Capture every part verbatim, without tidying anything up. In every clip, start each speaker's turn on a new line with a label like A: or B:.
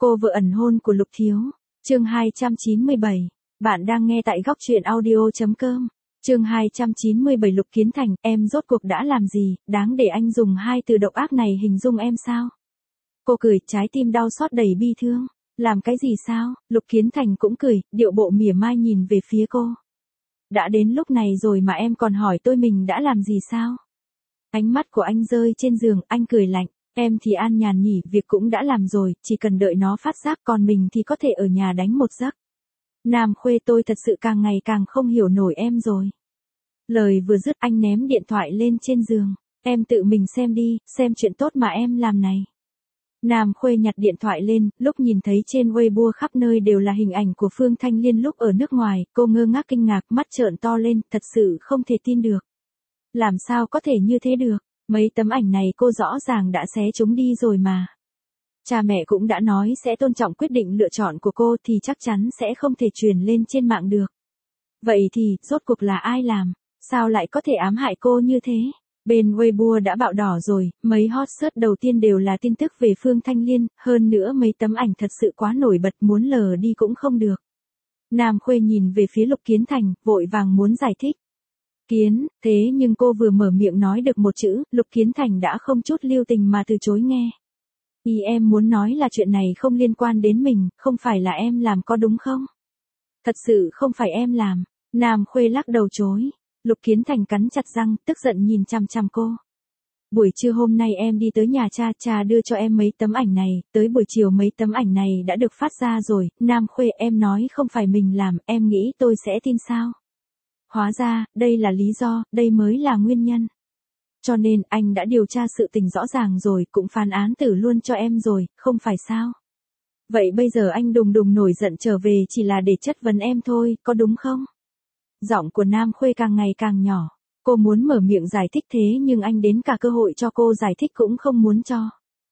A: Cô vợ ẩn hôn của Lục Thiếu. Chương hai trăm chín mươi bảy. Bạn đang nghe tại góc truyện audio chấm com. Chương hai trăm chín mươi bảy Lục Kiến Thành, em rốt cuộc đã làm gì, đáng để anh dùng hai từ độc ác này hình dung em sao? Cô cười, trái tim đau xót đầy bi thương. Làm cái gì sao? Lục Kiến Thành cũng cười, điệu bộ mỉa mai nhìn về phía cô. Đã đến lúc này rồi mà em còn hỏi tôi mình đã làm gì sao? Ánh mắt của anh rơi trên giường, anh cười lạnh. Em thì an nhàn nhỉ, việc cũng đã làm rồi, chỉ cần đợi nó phát giác, còn mình thì có thể ở nhà đánh một giấc. Nam Khuê, tôi thật sự càng ngày càng không hiểu nổi em rồi. Lời vừa dứt anh ném điện thoại lên trên giường. Em tự mình xem đi, xem chuyện tốt mà em làm này. Nam Khuê nhặt điện thoại lên, lúc nhìn thấy trên Weibo khắp nơi đều là hình ảnh của Phương Thanh Liên lúc ở nước ngoài, cô ngơ ngác kinh ngạc, mắt trợn to lên, thật sự không thể tin được. Làm sao có thể như thế được? Mấy tấm ảnh này cô rõ ràng đã xé chúng đi rồi mà. Cha mẹ cũng đã nói sẽ tôn trọng quyết định lựa chọn của cô thì chắc chắn sẽ không thể truyền lên trên mạng được. Vậy thì, rốt cuộc là ai làm? Sao lại có thể ám hại cô như thế? Bên Weibo đã bạo đỏ rồi, mấy hot search đầu tiên đều là tin tức về Phương Thanh Liên, hơn nữa mấy tấm ảnh thật sự quá nổi bật, muốn lờ đi cũng không được. Nam Khuê nhìn về phía Lục Kiến Thành, vội vàng muốn giải thích. Kiến, thế nhưng cô vừa mở miệng nói được một chữ, Lục Kiến Thành đã không chút lưu tình mà từ chối nghe. Ý em muốn nói là chuyện này không liên quan đến mình, không phải là em làm có đúng không? Thật sự không phải em làm. Nam Khuê lắc đầu chối. Lục Kiến Thành cắn chặt răng, tức giận nhìn chằm chằm cô. Buổi trưa hôm nay em đi tới nhà cha, cha đưa cho em mấy tấm ảnh này, tới buổi chiều mấy tấm ảnh này đã được phát ra rồi, Nam Khuê, em nói không phải mình làm, em nghĩ tôi sẽ tin sao? Hóa ra, đây là lý do, đây mới là nguyên nhân. Cho nên, anh đã điều tra sự tình rõ ràng rồi, cũng phán án tử luôn cho em rồi, không phải sao? Vậy bây giờ anh đùng đùng nổi giận trở về chỉ là để chất vấn em thôi, có đúng không? Giọng của Nam Khuê càng ngày càng nhỏ. Cô muốn mở miệng giải thích thế nhưng anh đến cả cơ hội cho cô giải thích cũng không muốn cho.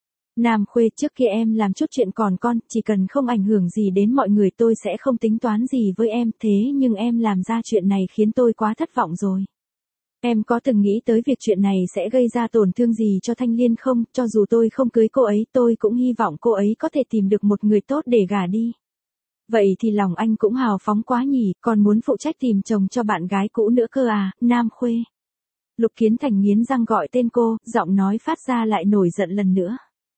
A: Nam Khuê, trước kia em làm chút chuyện còn con, chỉ cần không ảnh hưởng gì đến mọi người tôi sẽ không tính toán gì với em, thế nhưng em làm ra chuyện này khiến tôi quá thất vọng rồi. Em có từng nghĩ tới việc chuyện này sẽ gây ra tổn thương gì cho Thanh Liên không? Cho dù tôi không cưới cô ấy, tôi cũng hy vọng cô ấy có thể tìm được một người tốt để gả đi. Vậy thì lòng anh cũng hào phóng quá nhỉ, còn muốn phụ trách tìm chồng cho bạn gái cũ nữa cơ à, Nam Khuê. Lục Kiến Thành nghiến răng gọi tên cô, giọng nói phát ra lại nổi giận lần nữa.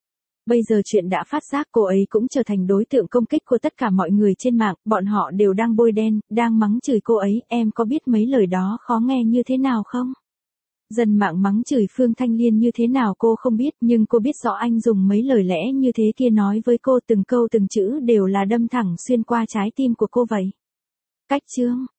A: Bây giờ chuyện đã phát giác, cô ấy cũng trở thành đối tượng công kích của tất cả mọi người trên mạng, bọn họ đều đang bôi đen, đang mắng chửi cô ấy, em có biết mấy lời đó khó nghe như thế nào không? Dân mạng mắng chửi Phương Thanh Liên như thế nào cô không biết, nhưng cô biết rõ anh dùng mấy lời lẽ như thế kia nói với cô, từng câu từng chữ đều là đâm thẳng xuyên qua trái tim của cô vậy. Cách chương,